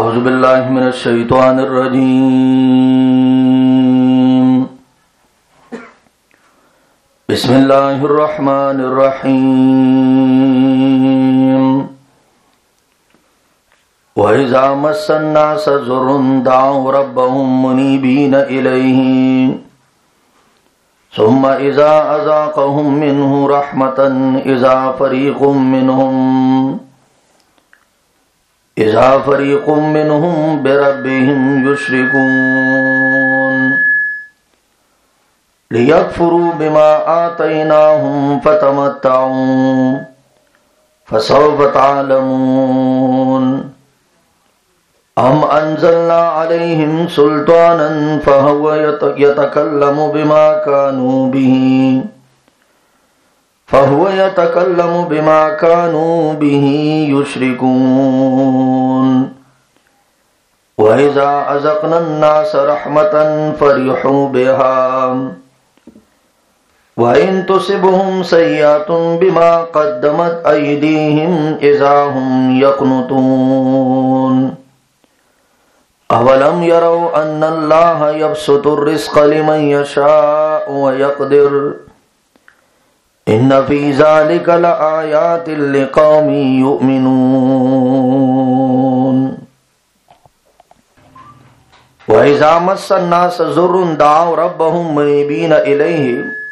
अऊज़ु बिल्लाहि मिनश शैतानिर रजीम। बिस्मिल्लाहिर रहमानिर रहीम। व इज़ा मस्सन्नास ज़ुर्रुन दाउ रब्बहुम मुनीबीन इलैहि सुम्मा इज़ा अज़ाक़हुम मिन्हु रहमतन इज़ा फ़रीक़ुम मिन्हुम बिरब्बिहिम युश्रिकून लियकफ़ुरू बिमा आतैनाहुम फ़तमत्तऊ फ़सौफ़ तअलमून अम अंज़लना अलैहिम सुल्तानन फ़हुव यतकल्लमु बिमा कानू बिही युश्रिकून व इज़ा अज़क़ना अन्नास रहमतन फ़रिहू बिहा व इन तुसिबहुम सय्यअतुन बिमा क़द्दमत अयदीहिम इज़ा हुम यक़नुतून अवलम यरौ अन्नल्लाह यबसुतुर रिज़्क़ लिमन यशाअु व यक़दिर इन्न फ़ी ज़ालिका लआयातिन लिक़ौमिन युमिनून। व इज़ा मस्सन्नास ज़ुर्रुन दाउ रब्बहुम मुनीबीन इलैहि।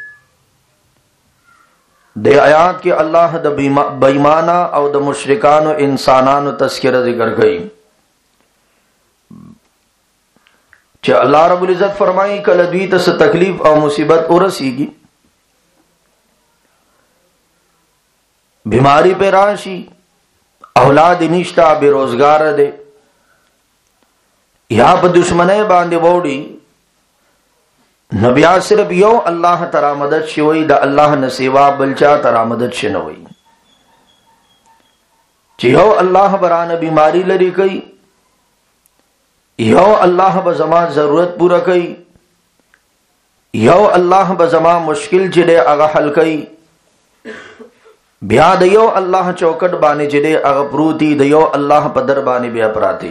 दे आयात के अल्लाह द बेईमाना और द मुशरिकान इंसानान तस्किरा जिक्र गई। चे अल्लाह रब्बुल इज़्ज़त फरमाई कल द्वीत से तकलीफ और मुसीबत उरसीगी, बीमारी पे राशि, औलाद निष्ठा, बेरोजगार दे, यहाँ पर दुश्मने बांधे बोड़ी नबिया सिर्फ यो अल्लाह तरा मदद से हुई द अल्लाह न सेवा बलचा तरा मदद से न हुई चियो अल्लाह बरान बीमारी लड़ी कई, यो अल्लाह बजमा जरूरत पूरा कई, यो अल्लाह बजमा मुश्किल जिले अगा हल कई, ब्या दयो अल्लाह चौकट बाने जिले अग प्रूती दयो अल्लाह पदर बाने ब्या पराती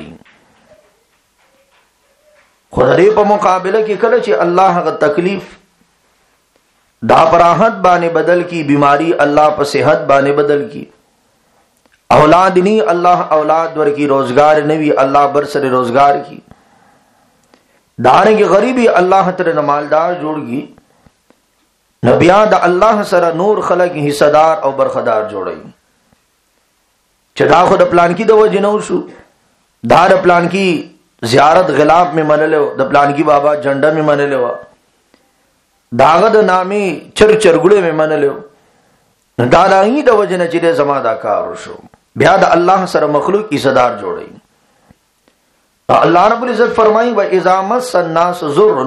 खुदरे पर मुकाबले की कल चे अल्लाह का तकलीफ दापराहत बाने बदल की, बीमारी अल्लाह पर सेहत बाने बदल की, औलाद नहीं अल्लाह औलाद वर की, रोजगार नहीं अल्लाह बरसर रोजगार की, दाने की गरीबी अल्लाह तेरे नमालदार जोड़गी, नबियाद अल्लाह सरा नूर खलक हिस्सेदार और बरखदार जोड़ई चदा खुद प्लान की दो जिनौशु दार प्लान की जियारत गिलाफ में मन लो द प्लान की बाबा झंडा में मन लो दागद नामी चर चरगुड़े में मन लो दादा ही द वजन चिरे जमादा कारुशो ब्याद अल्लाह सर मखलूक हिस्सेदार जोड़ई। अल्लाह रब्बुल इज़्ज़त फरमाई व इज़ा मस्सन्नास ज़ुर्रुन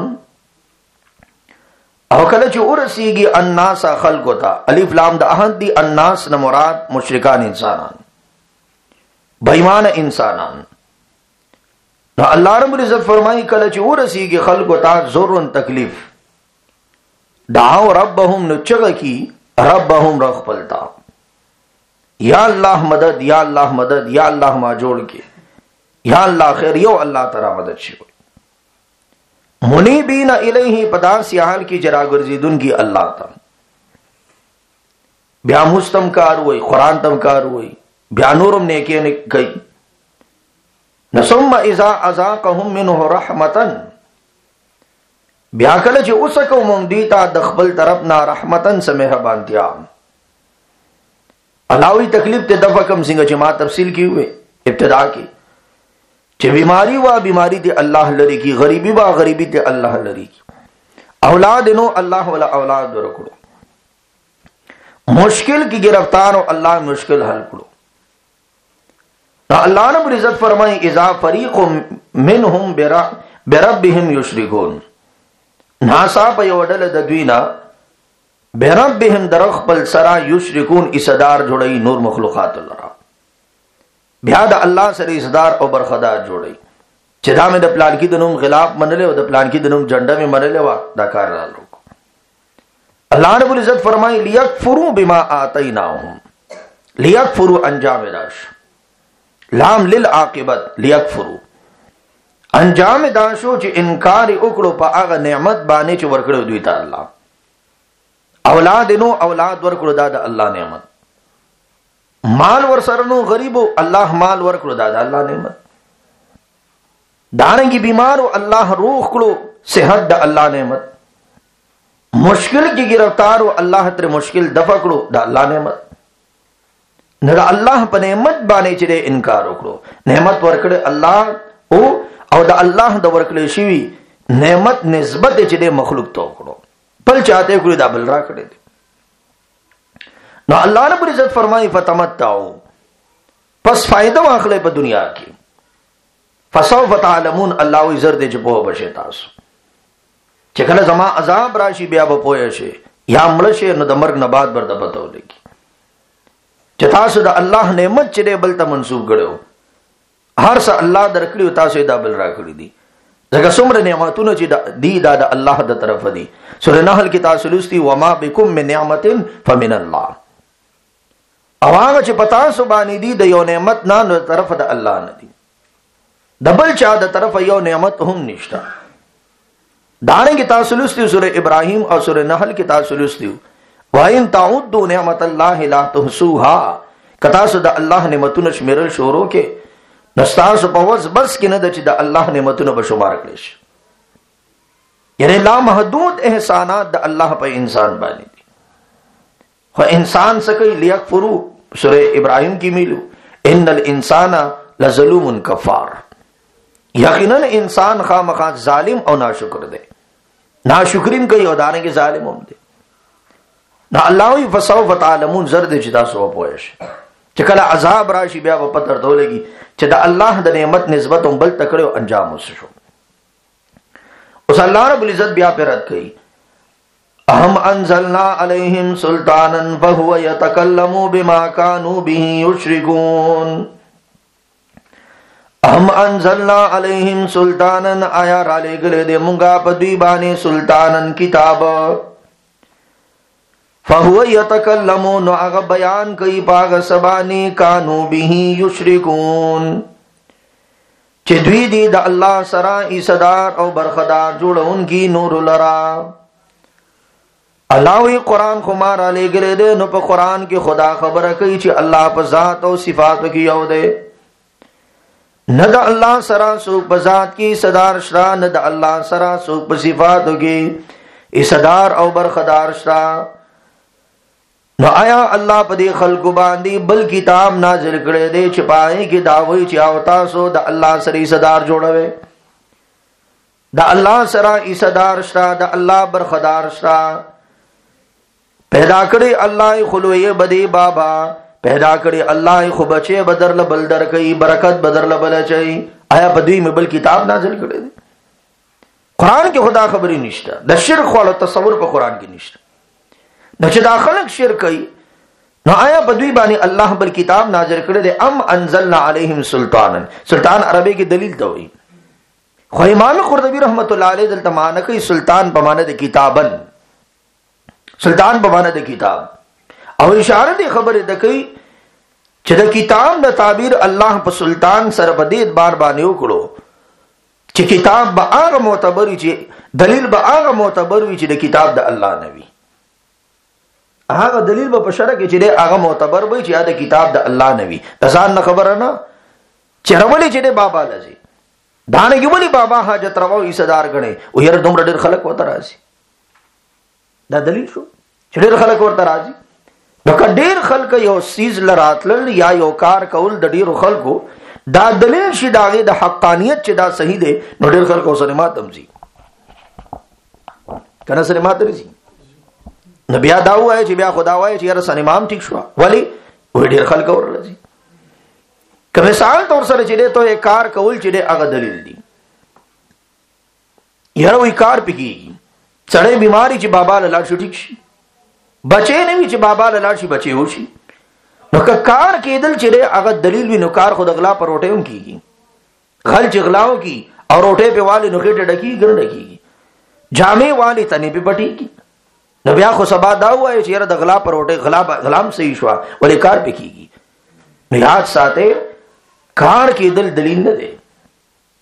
अवकल जो उरसीगी अन्नास खल्को था अलिफ लाम द अहद दी अन्नास न मुराद मुशरिकान इंसानान बेईमान इंसानान न अल्लाह रब्बुल इज़्ज़त फरमाई कल जो उरसीगी खल्को था ज़ुर्रुन तकलीफ दाओ रब्बहुम नुचग की रब्बहुम रखपलता या अल्लाह मदद या अल्लाह मदद या अल्लाह मा जोड़ के या अल्लाह खैर यो अल्लाह तरा मदद शिव मुनीबीन इलैहि पदार सियाहल की जरागुर्जीदुन की अल्लाह तम ब्या मुस्तमकार हुई कुरान तमकार हुई ब्या नूरम ने के गई नसुम्मा इज़ा अज़ाक़हुम मिन्हु रहमतन ब्या कल जो उसको मुंदीता दखबल तरफ ना रहमतन से मेहरबान त्या अलावी तकलीफ ते दफा कम सिंह जमा तफसील की हुए इब्तिदा की चे बीमारी वा बीमारी ते अल्लाह लरी की, गरीबी वा गरीबी ते अल्लाह लरी की, औलाद नो अल्लाह वाला औलाद रखड़ो, मुश्किल की गिरफ्तार हो अल्लाह मुश्किल हल करो। अल्लाह रब्बुल इज़्ज़त फरमाई इज़ा फ़रीक़ुम मिन्हुम बिरब्बिहिम युश्रिकून नासा पयोडल दद्वीना बिरब्बिहिम दरखपल सरा युश्रिकून इसदार जुड़ई नूर मखलूक़ातुल्लाह ब्याद अल्लाह सर इसदार और बरखदार जोड़ई चिदा में द प्लान की दिनुम गिलाफ मन ले द प्लान की दिनुम झंडा में मन ले वा दाकार लोग अल्लाह रब्बुल इज़्ज़त फरमाई लियकफुरू बिमा आतैनाहुम लियकफुरू अंजाम राश लाम लिल आकिबत लियकफुरू انجام دا شو چې انکار وکړو په هغه نعمت باندې چې ورکړو دوی ته الله. اولاد نو اولاد ورکړو دا د الله نعمت. مال ورسره نو غریبو الله مال ورکړو دا د الله نعمت. دانګي بیمارو الله روح کړو صحت د الله نعمت. مشکل کې گرفتارو الله تر مشکل دفع کړو دا الله نعمت. نه الله په نعمت باندې چې انکار وکړو. نعمت ورکړي الله او د الله د ورکړې شوی نعمت نسبت چې د مخلوق ته وکړو بل چاته کړی دا بل را کړی. نو الله رب عزت فرمایي فتمتعوا پس فائدہ واخلې په دنیا کې. فسوف تعلمون الله وی زر دې چې په بشه تاسو چې کله زما عذاب راشي بیا به پوه شي یا مړ شي نو د مرګ نه بعد برته پته ولګي چې تاسو د الله نعمت چې بل ته منسوب کړو. هر څه الله درکړي تاسو دا بل را کړی دي. ځکه څومره نعمتونه چې دی دا د الله د طرف دي. سورۃ نحل کې تاسو لوستي وما بكم من نعمت فمن الله. او هغه چې پتا سو باندې دي د یو نعمت نه نو طرف د الله نه دي. د بل چا د طرف یو نعمت هم نشته. دانه کې تاسو لوستي سورۃ ابراهیم او سورۃ نحل کې تاسو لوستي وَإِن تَعُدُّوا نِعْمَةَ اللَّهِ لَا تُحْصُوهَا. کتا سو د الله نعمتونو شمیرل شروع کې نستاسو په وس بس کې نه د چې د الله نعمتونو به شمار کړی شي. یعنی لا محدود احسانات د الله په انسان باندې دي. خو انسان سکی لیکفرو سورہ ابراہیم کی میلو ان الانسان لظلوم کفار. یقینا انسان خامخا ظالم او ناشکر دے. ناشکرین کوي او دانه کې ظالم هم دي. نو الله وی فسوف تعلمون زرد چې تاسو پوهیږئ چې کله عذاب راشي بیا په پتر دولږي چې د الله د نعمت نسبت هم بل تکړو انجام وسشو. اوس الله رب العزت بیا پیرت کوي اهم انزلنا علیہم سلطانا فهو يتكلم بما كانوا به يشركون. اهم انزلنا علیہم سلطانا آیا را لګلې دې مونږه په دوی باندې سلطانن کتاب. فهو يتكلم نو هغه بیان کوي پاغه سبانی کانو به یشرکون چې دوی دی د الله سره ایصدار او برخدار جوړونکي نور لرا. الله وی قران خو ما را لګره دې نو په قران کې خدا خبره کوي چې الله په ذات او صفات کې یو دی. نه د الله سره سو په ذات کې صدار شرا نه د الله سره سو په صفات کې ایصدار او برخدار شرا. نو آیا الله په دې خلکو باندې بل کتاب نازل کړي دی چې پای کې داوي چې او تاسو د الله سره صدار جوړوي. د الله سره صدار شته د الله برخدار شته. پیدا کړي الله خلوی بدی بابا پیدا کړي الله خو بچي بدرل بل در کوي برکت بدرل بل چي. آیا په دې مبل کتاب نازل کړي دی؟ قران کې خدا خبري نشته. د شرک او تصور په قران کې نشته. نو چې دا خلق شرک کوي نو آیا په دوی باندې الله بل کتاب نازل کړی دی؟ ام انزلنا علیہم سلطانا. سلطان عربی کې دلیل ته وایي. خو امام قرطبی رحمت الله علیه دلته معنی کوي سلطان په معنی د کتابن. سلطان په معنی د کتاب او اشاره دی خبره ده کوي چې د کتاب د تعبیر الله په سلطان سره په دې اعتبار باندې وکړو چې کتاب به هغه معتبر وي چې دلیل به هغه معتبر وي چې د کتاب د الله نه وي. هغه دلیل به په شرع کې چې هغه معتبر وي چې دا کتاب د الله نه وي. ځان نه خبره نه چې رولې چې بابا لذي دانه کې ولي بابا حاجت روا ایصدار غني او هر دومره ډېر خلک وته راځي. دا دلیل شو چې ډېر خلک ورته راځي. نو کډیر خلک یو سیز لراتل یا یو کار کول د ډیرو خلکو دا دلیل شي داغه د حقانیت چې دا صحیح دی. نو ډیر خلکو سره ماتم زی کنه سره ماتم زی نو بیا دا وایي چې بیا خدا وایي چې یاره سنمام ټیک شو ولی وې ډیر خلک ورلځي. که مثال تور سره چې ته یو کار کول چې هغه دلیل دی یاره وې کار پکې سړی بیماری چې بابا لاله شو ټیک شي بچې نه وي چې بابا لاله شي بچي وشي. نو که کار کېدل چې هغه دلیل وي نو کار خود غلا پر روټه هم کیږي. غل چې غلاو کی او روټه په والي نو خېټه ډکی ګرځي کیږي جامې والي تنه په پټي کی. نو بیا خو سبا دا وایي چې یاره د غلا پر روټه غلام صحیح شو ولې کار پکېږي. نو یاد ساته کار کېدل دلیل نه دی.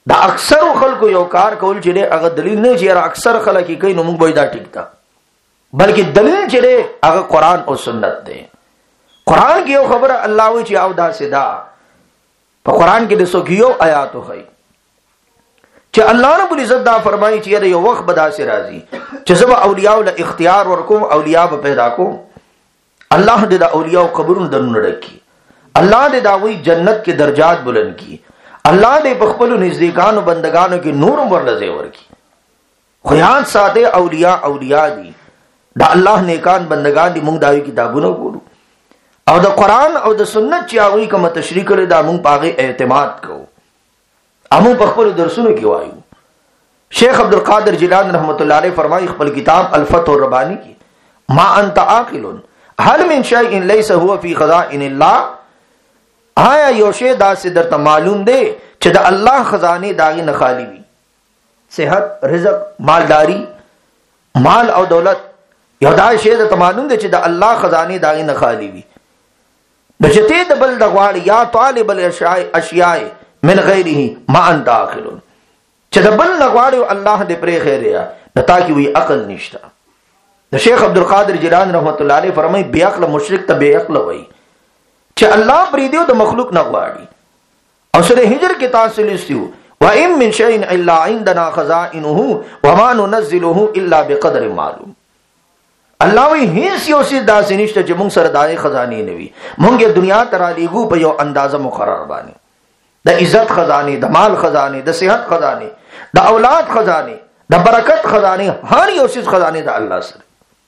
دا اکثر خلکو یو کار کول چې هغه دلیل نه چې اکثر خلک کوي نو موږ به دا ټیک تا، بلکې دلیل چې هغه قران او سنت دی. قران کې یو خبره الله وی چې او دا سدا په قران کې د سوګیو آیاتو هي چې الله رب العزت دا فرمایي چې یو وخت به دا سي راځي چې زما اولیاء له اختیار ورکوم، اولیاء به پیدا کوم. الله دې دا اولیاء قبرونو درنه ډکی، الله دې دا وی جنت کې درجات بلند کی، الله دې په خپل نزدېکانو بندگانو کې نور ورلځي ورکی. خو یاد ساته اولیاء اولیاء دي، دا الله نیکان بندگان دي. موږ داوی کتابونه ګورو او د قران او د سنت چې هغه کوم تشریح کړي دا موږ پاغه اعتماد کوو. امو په خپل درسونو کې وایو. شیخ عبد القادر جیلانی رحمت الله علیه فرمایي خپل کتاب الفتح الربانی کې ما انت عاقل هل من شيء ليس هو في خزائن الله، آیا یو شی داسې درته معلوم دی چې د الله خزانه داغي نه خالی وي؟ صحت، رزق، مالداری، مال او دولت، یو دا شی درته معلوم دی چې د الله خزانه داغي نه خالی وي؟ بچته د بل د غواړي یا طالب الاشیاء من غیره ما انت عاقل، چې د بل نه غواړي الله دې پرې خیر یا نتا کی وی عقل نشته. د شیخ عبد القادر جیلانی رحمت الله علیه فرمایي بے عقل مشرک ته بے عقل وای چې الله پرې دیو د مخلوق نه غواړي. او سره هجر کې تاسو لستیو وَإِن مِّن شَيْءٍ إِلَّا عِندَنَا خَزَائِنُهُ وَمَا نُنَزِّلُهُ إِلَّا بِقَدْرٍ مَّعْلُومٍ. الله وی هیڅ یو څه داسې نشته چې موږ سره دای خزانه نه وي، موږ دنیا ته را لېږو په یو اندازه مقرر باندې. د عزت خزانه، د مال خزانه، د صحت خزانه، د اولاد خزانه، د برکت خزانه، هر یو څه خزانه د الله سره.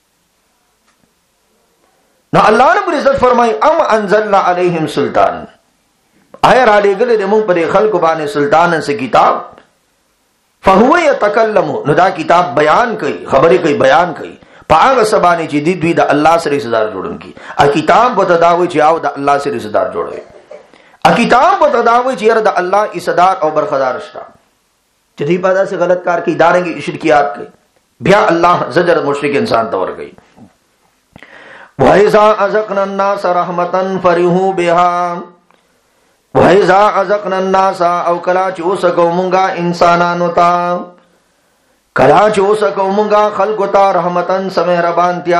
نو الله رب العزت فرمای ام انزلنا علیہم سلطان، آیا را لېږلې د موږ پر خلکو باندې سلطان سے کتاب فهو يتکلم، نو دا کتاب بیان کوي، خبرې کوي، بیان کوي پاغه سبانه چې دی دوی د الله سره صدر جوړون کی. ا کتاب په تداوی چې او د الله سره صدر جوړوي، ا کتاب په تداوی چې د الله صدر او برخدار شته چې دی په داسې غلط کار کې ادارې شرکیات کوي، بیا الله زجر مشرک انسان تور کوي. وَإِذَا أَذَقْنَا النَّاسَ رَحْمَةً فَرِحُوا بِهَا وَإِذَا أَذَقْنَا النَّاسَ او کلا چې وسکو مونږه انسانانو ته، کلا چې وسکو مونږه خلقو ته رحمتن سمهربانتیا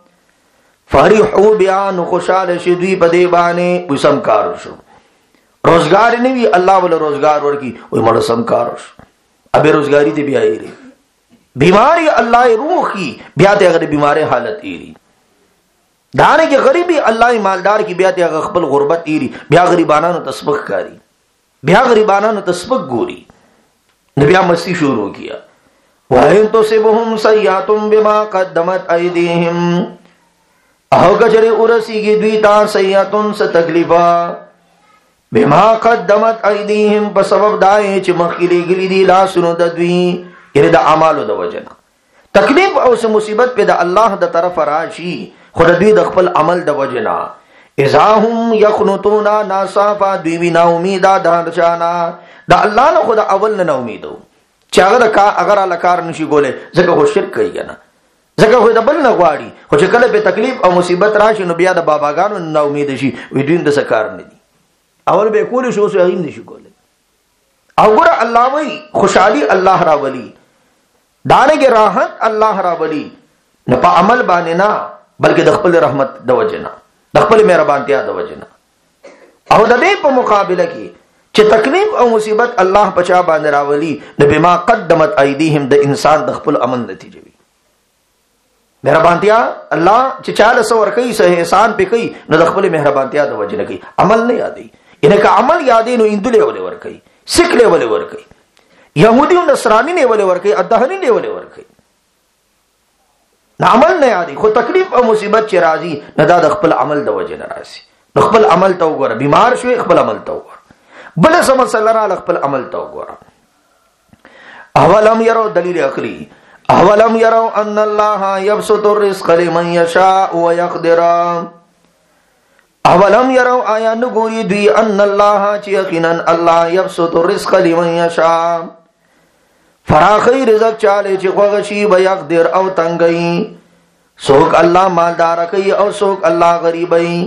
فرحوا بها، نو خوشاله شي دوی په دې باندې وسم کار شو. روزګار نه وی الله ول روزګار ورکی وای مړ سم کار شو، ابه روزګاری ته بیا ایری بیماری الله روح کی بیا ته غره بیماری حالت ایری دانه کې غریبی الله مالدار کی بیا ته خپل غربت ایری، بیا غریبانو تسبق کاری، بیا غریبانو تسبق ګوري، نبیا مستی شروع کیا. وَإِن تُصِبْهُمْ سَيِّئَةٌ بِمَا قَدَّمَتْ أَيْدِيهِمْ، او کچره ورسیږي دوی ته سیئاتن څه تکلیفا بما قدمت ایدیهم، په سبب دای چې مخکې لګلی دي لاسونو د دوی، یعنی د اعمالو د وجنه تکلیف او څه مصیبت په د الله د طرف راشي، خو د دوی د خپل عمل د وجنه اذا هم یقنطون ناصافا، دوی وینا امیدا درچانا د الله نه، خود اول نه امیدو چې هغه کا اگر الله کار نشي کوله ځکه خو شرک کوي کنه، ځکه خو د بل نه غواړي، خو چې کله په تکلیف او مصیبت راشي نو بیا د باباګانو نه امید شي وي دوی د سکار نه دي، اول به کول شو سو هغه نشي کوله. او ګره الله وی خوشحالي الله را ولي، دانګه راحت الله را ولي، نه په عمل باندې نه بلکې د خپل رحمت د وجنه، د خپل مهربانتیا د وجنه. او د دې په مقابله کې چې تکلیف او مصیبت الله پچا باندې راولي، د بما قدمت ایدیهم د انسان د خپل عمل نتیجه وي. مهربانتیا الله چې چاله سور کوي سه احسان په کوي نو د خپل مهربانتیا د وجنه کوي، عمل نه یادي، انکه عمل یادې نو اندله ولې ور کوي، سکھ له ولې ور کوي، يهودي او نصراني نه ولې ور کوي، ادهني نه ولې ور کوي، نه عمل نه یادي. خو تکلیف او مصیبت چې راځي نه دا د خپل عمل د وجنه راځي، نو خپل عمل ته وګوره، بیمار شوی خپل عمل ته وګوره، بل سم صلی الله خپل عمل ته وګوره. اولم يروا دلیل عقلی، اولم يروا ان الله يبسط الرزق لمن يشاء ويقدر، اولم يروا آیا نګوري دوی ان الله چې یقینا الله يبسط الرزق لمن يشاء، فراخی رزق چاله چې خوغشي ويقدر او تنگي، سوک الله مالدار کوي او سوک الله غریبي،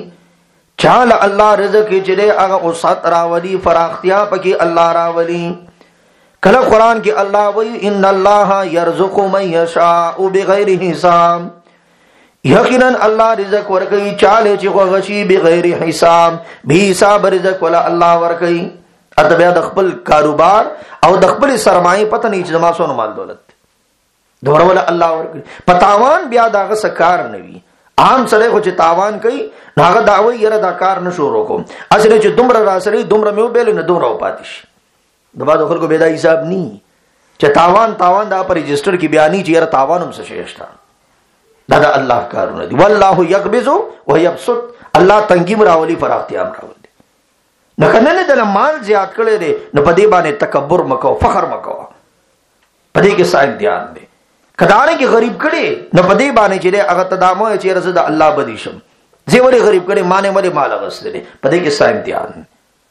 چاله الله رزق چې له هغه اوسط راولي، فراختیا پکې الله راولي، کله قرآن کې الله وی ان الله يرزق من يشاء بغیر حساب، یقینا الله رزق ورکوي چاله چې غوښي بغیر حساب، به حساب رزق ولا الله ورکوي. اته بیا د خپل کاروبار او د خپل سرمایه پته نه چې زما سونه مال دولت دوره ولا الله ورکوي. پتاوان بیا داغه سکار نوي. عام سره خو چې تاوان کوي هغه داوی یره دا کار نشو روکو، اصله چې دومره راسري دومره مې وبېل نه دومره پاتیش. د بعد خلکو به دا حساب ني چې تاوان دا پر رجستر کې بیانې چې یره تاوان هم څه شيشتا. دا د الله کارونه دي. والله يقبض ويبسط، الله تنګیم راولي فراختيام راولي. نه کنه نه د مال زیات کړي دي نه پدې باندې تکبر مکو، فخر مکو، پدې کې صاحب دھیان دي. کداړي کې غریب کړي نه پدې باندې چې هغه تدامو چې رزق د الله بدیشم زی وړي غریب کړي مانه مله مال غسل دي، پدې کې صاحب دھیان.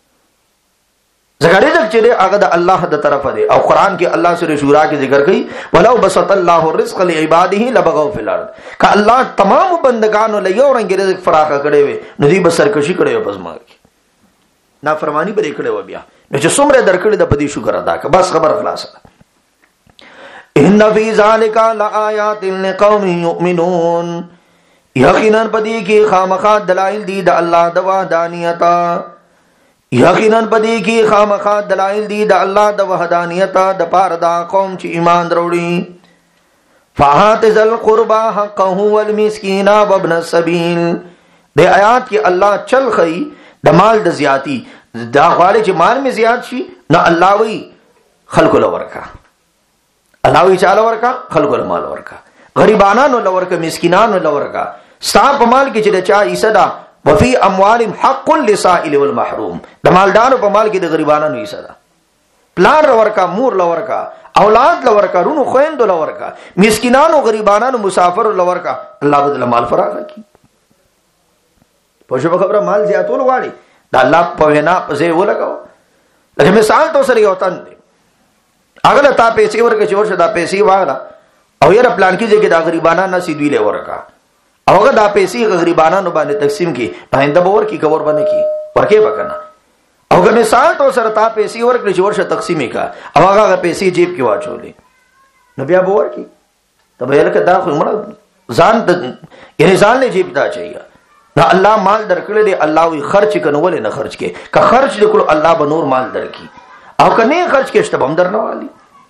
ذکر رزق چې هغه د الله د طرفه دی، او قران کې الله سورہ شورا کې ذکر کوي ولو بسط الله الرزق لعباده لبغوا في الارض، که الله تمام بندگانو له یو رنګ رزق فراخ کړي وي نو دوی به سرکشي کړي او پزما کې نافرمانی به کړي و. بیا نو چې څومره درکړي د پدې شکر ادا کړه. بس خبر خلاص. ان فی ذلک لآیات لقوم یؤمنون، یقینا پدې کې خامخا دلائل دي د الله د وحدانیت، یقینا پدې کې خامخا دلائل دي د الله د وحدانیت د پاره دا قوم چې ایمان وروړي. فآت ذل قربى حقه والمسكين وابن السبيل، د آیات کې الله چل خي د مال د زیاتی دا غواړي چې مال می زیات شي، نه الله وی خلق له ورکا، الله وی چاله ورکا خلق له مال ورکا، غریبانو له ورکا، مسکینانو له ورکا. صاحب مال کې چې چا ایصدا وفي اموالهم حق للسائل والمحروم، د مالدارو په مال کې د غریبانو ایصدا، پلان ورکا، مور له ورکا، اولاد له ورکا، رونو خويندو له ورکا، مسکینانو غریبانو مسافر له ورکا. الله بدل مال فراخ کی. پښه خبره مال زیاتول غواړي دا الله په وینا پسې ولګاو. لکه مثال تو سره یو تن دی اغله تا پیسې ورکه چې ورشه دا پیسې واغلا او یې پلان کې چې دا غریبانه نه سیدوی له ورکا، اوګه دا پیسې غریبانو باندې تقسیم کی پاینده باور کی کور باندې کی ورکه وکنه. اوګه مثال تو سره تا پیسې ورکه چې ورشه تقسیمې کا او هغه پیسې جیب کې واچولې نو بیا باور کی ته به لکه دا خو مړ ځان یې ځان له جیب دا چي دا الله مال درکړي دی، الله وی خرچ کنول نه خرچ کې، که خرچ وکړو الله به نور مال درکې، او کنه خرچ کې شته هم درنه والی.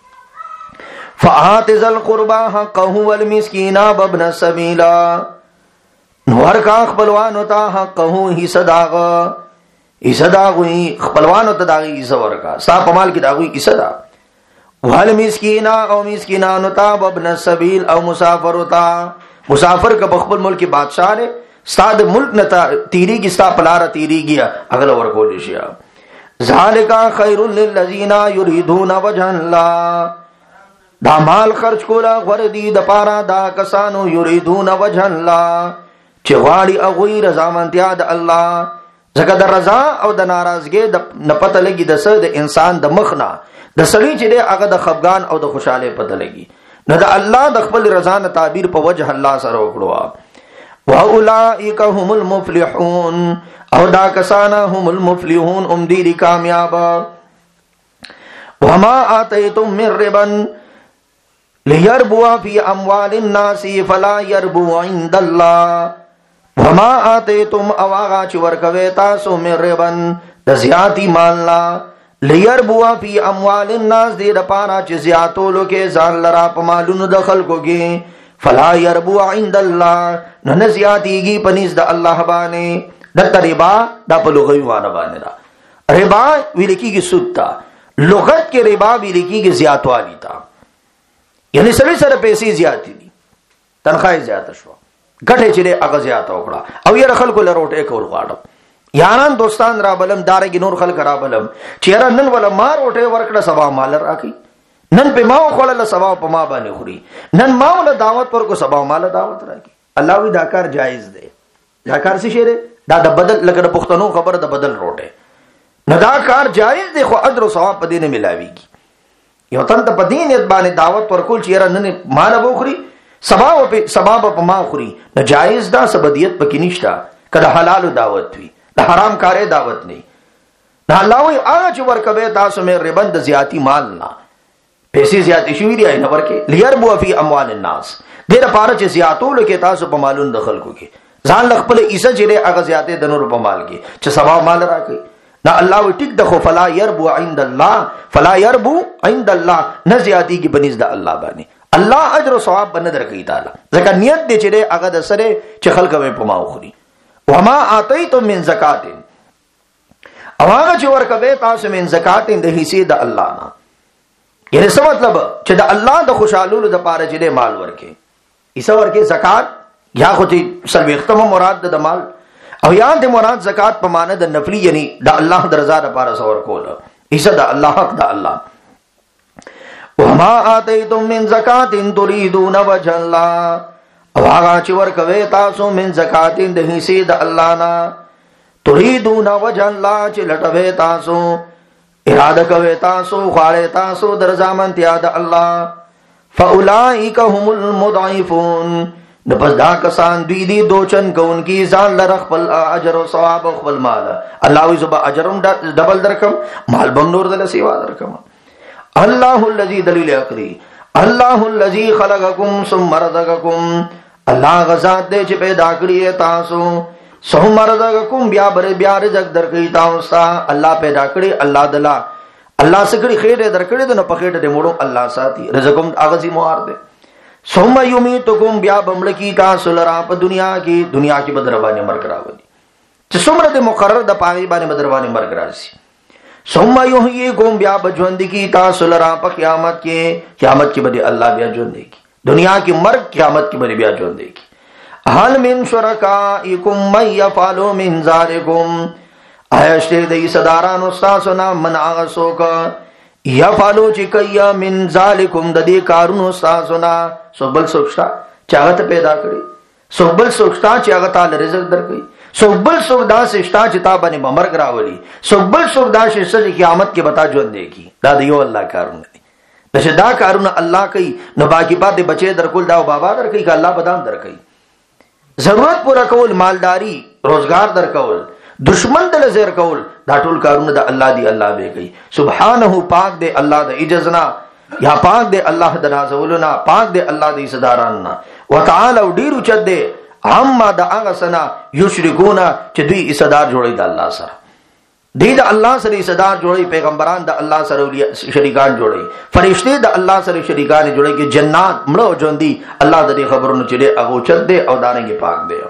فآت ذل قربى حقه والمسكين وابن السبيل، نور کا خپلوانو ته حقه هي صداغه، ای صداغوی خپلوانو ته داغي حصہ ورکا، صاحب مال کې داغوی حصہ دا. والمسكين او مسکینانو ته وابن السبيل او مسافر ته، مسافر کا بخبل ملک بادشاہ نے استاد ملک نتا تیری کی ستا پلارا تیری گیا اگلا ورکول شي. ذالک خیر للذین یریدون وجه الله، دا مال خرج کولا غردی د پارا دا کسانو یریدون وجه الله چې غواړي اغوی رضامندیا د الله. ځکه د رضا او د ناراضګۍ د نپته لګي د سر د انسان د مخنا د سړی چې د هغه د خفغان او د خوشاله پته لګي، نه د الله د خپل رضا نه تعبیر په وجه الله سره وکړو. واولئک هم المفلحون، او دا کسانا هم المفلحون ام دی کامیاب. وما آتیتم من ربا لیربو فی اموال الناس فلا یربو عند الله، وما آتیتم او آغا چی ورکوی تاسو من ربا دا زیادی مالنا لیربو فی اموال الناس دی دا پارا چی زیادولو کے زان لرا پمالون دخل کو گی فلا يربو عند الله، نه زیاتیږي پنځ د الله باندې. د ربا د په لغوي معنی باندې دا ربا ویل کیږي سود تا، لغت کې ربا ویل کیږي زیاتوالی تا، یعنی سره پیسې زیات دي، تنخواه زیات شو، ګټه چې هغه زیات وکړه، او یې خلکو له روټه کول غواړم. یاران دوستان را بلم دارګي نور خلک را بلم چیرې نن ولا ما روټه ورکړه سبا مال راکې، نن په ما خوړل سبا په ما باندې خوري، نن ما ول دعوت ورکو سبا مال دعوت راکې. الله وی دا کار جایز دی، دا کار څه شی دی؟ دا د بدل لکه د پښتنو خبره د بدل روټه نه، دا کار جایز دی خو اجر او ثواب په دې نه ملاويږي. یو تن ته په دین باندې دعوت ورکول چیرې نن مال وخوري سبا په ما خوري، نه جایز دا سبدیت پکې نشته. کله حلال دعوت وي، د حرام کارې دعوت نه. نه الله وی هغه چې ورکوي تاسو مې ربند زیاتی مال نه پیسې زیاتې شوې دي نه ورکې لیربو فی اموال الناس ډېر پاره چې زیاتول کې تاسو په مالونو د خلکو کې ځان خپل عیسه چې هغه زیاتې د نور په مال کې چې سبا مال راکړي دا الله وی ټیک د خو فلا يربو عند الله فلا يربو عند الله نه زیاتی کې بنز د الله باندې الله اجر او ثواب باندې درکې تعالی ځکه نیت دې چې هغه د سره چې خلک به په ما وخوري وما اتیتم من زکات او هغه چې ورکوي تاسو من زکات د حصے د الله نه یعنی څه مطلب چې د الله د خوشالولو د پاره چې مال ورکې ایسا ورکې زکات یا خو چې سلوختمه مراد د مال او یا د مراد زکات په معنی د نفلی یعنی د الله د رضا لپاره څور کول ایسا د الله حق د الله وما اتیتم من زکات تريدون وجه الله او هغه چې ورکوي تاسو من زکات د حصے د الله نه تريدون وجه الله چې لټوي تاسو اراده کوي تاسو خواړې تاسو د رضامندیا د الله فاولئک هم المضعفون نو پس دا کسان دوی دی دوچن کون کی ځان لره خپل اجر او ثواب او خپل مال الله وی زبا اجرم ډبل درکم مال بم نور دل سیوا درکم الله الذي دلیل اخری الله الذي خلقکم ثم رزقکم الله غزاد دې چې پیدا کړی تاسو ثم رزقکم بیا رزق درکې تاسو الله پیدا کړی الله دلا الله سکړي خېټه درکړي د نه پخېټه دې موړو الله ساتي رزقکم اغزي موار دې ثم یمیتکم بیا بمړکی تاسو لرا په دنیا کې بدر باندې مرګ راوړي چې څومره د مقرر د پاغي باندې بدر باندې مرګ راځي ثم یحییکم بیا بجوند کی تاسو لرا په قیامت کې به الله بیا ژوند دی دنیا کې مرګ قیامت کې به بیا ژوند دی هل من شرکائکم من یفعل من ذالکم آیشته د صدارانو تاسو نه من هغه څوک یا فالو چې کیا من ذالکم د دې کارونو تاسو نه سوبل سوکشتا چې هغه ته پیدا کړی سوبل سوکشتا چې هغه تعالی رزق درکړي سوبل سودا سشتا چې تا باندې مرګ راولي سوبل سودا چې قیامت کې بتا ژوند دی کی دا د یو الله کارونه دي چې دا کارونه الله کوي نو باقی پاتې بچي درکول دا بابا درکړي که الله بدام درکړي ضرورت پورا کول مالداری روزگار درکول دشمن دل زیر کول دا ټول کارونه د الله دی الله به کوي سبحانه پاک دی الله د اجزنا یا پاک دی الله د نازولنا پاک دی الله د صداراننا وتعالى ډیرو چد دی عما د هغه سنا یشرکون چې دوی صدار جوړي د الله سره دی د الله سره صدار جوړي پیغمبران د الله سره شریکان جوړي فرشته د الله سره شریکان جوړي کې جنات مړو ژوندۍ الله د دې خبرونو چې هغه چد دی او دانګي پاک دی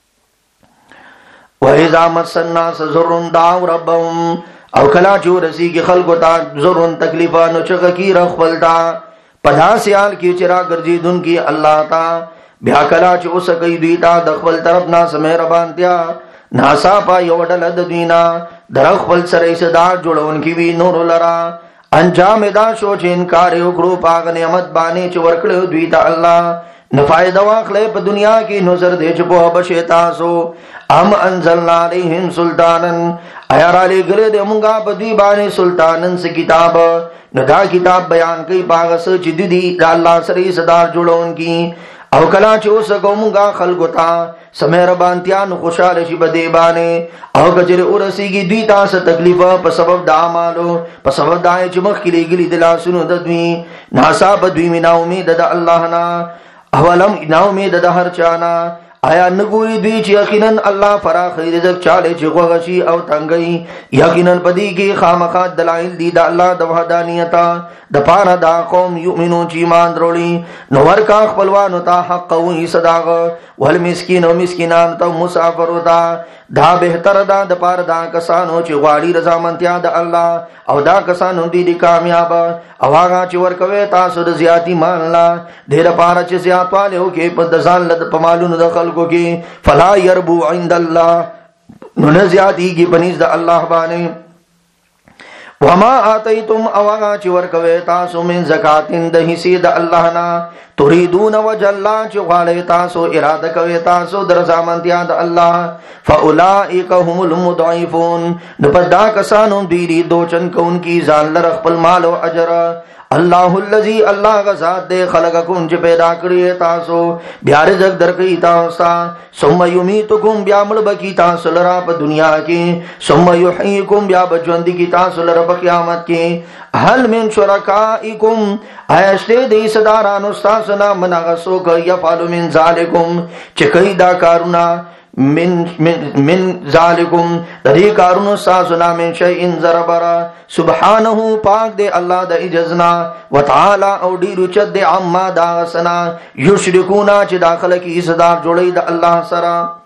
وَإِذَا مَسَّ النَّاسَ ضُرٌّ دَعَوْا رَبَّهُمْ او کلا جو رسی کی خلقو تا ضرٌ تکلیفا نو چغ کی رخبل تا پدا سیال کی چرا گرجیدن کی اللہ تا بیا کلا چو سکی دویتا دخبل طرف نا سمیر بانتیا ناسا پا یوڑل دوینا درخبل سر صدار جوڑون کی وی نور لرا انجام دا شو چه انکار اکڑو پاک نعمت بانے چو ورکڑو دویتا اللہ نفائد واخلے پا دنیا کی نظر دے چپو بشیتاسو ام انزلنا علیہم سلطانن آیا را لے گلے دے منگا پا دوی بانے سلطانن سے کتاب ندا کتاب بیان کئی پاغس چی دی دا اللہ سری صدار جوڑون کی او کلا چو سکو منگا خلقتا سمیر بانتیان خوشحال شی بدے بانے او کچر ارسی کی دوی تاس تکلیفا پا سبب دا مالو پا سبب دائے چمخ کلی گلی دلا سنو ددوی ناسا بدوی من امید دا اللہ نا اولم نا امید دا ہر چانا آیا نگوری دوی چی یقیناً اللہ فراخ رزق چالے چی غوغشی او تنگئی یقیناً پدی کی خامخات دلائل دی دا اللہ دا وحدانیتا دا پارا دا قوم یؤمنون چی ایمان درولی نور کا خپلوانو تا حق قوی صداغ والمسکین و مسکنان تا مسافر تا دا بہتر دا دا پارا دا کسانو چی غاڑی رضامندیا دا اللہ او دا کسانو دی کامیاب او آگا چی ورکوے تاسو دا زیادی مان لا دیر پارا چی زیاد والے ہو کے پد دزان لد پمالون دا خلقو کی فلا یربو عند اللہ ننزیادی کی بنیز دا اللہ بانے وما آتیتم اواغا چی ورکوے تاسو من زکاتن دا حصی دا اللہ نا تريدون وجه الله چې غواړئ تاسو اراده کوي تاسو در رضامندیا د الله فاولئک هم المضعفون نو پس دا کسانو دوی دوچن کوونکی ځان لره خپل مال او اجر الله الذي الله غزاد دے خلقکم چې پیدا کړی تاسو بیا رزق درکې تاسو ثم یمیتکم بیا مړ بکی تاسو لرا په دنیا کې ثم یحییکم بیا بجوند کی تاسو لرا په قیامت کې هل من شرکائکم ایشته دې صدارانو تاسو نه منغسو کوي یفعل من ذالکم چې کوي دا کارونه من ذالکم دې کارونو تاسو نه من شیء زربرا سبحانه پاک دے اللہ دا اجزنا وتعالی او ډیرو چد عما دا سنا یشرکونا چې داخله کی صدار جوړی د الله سره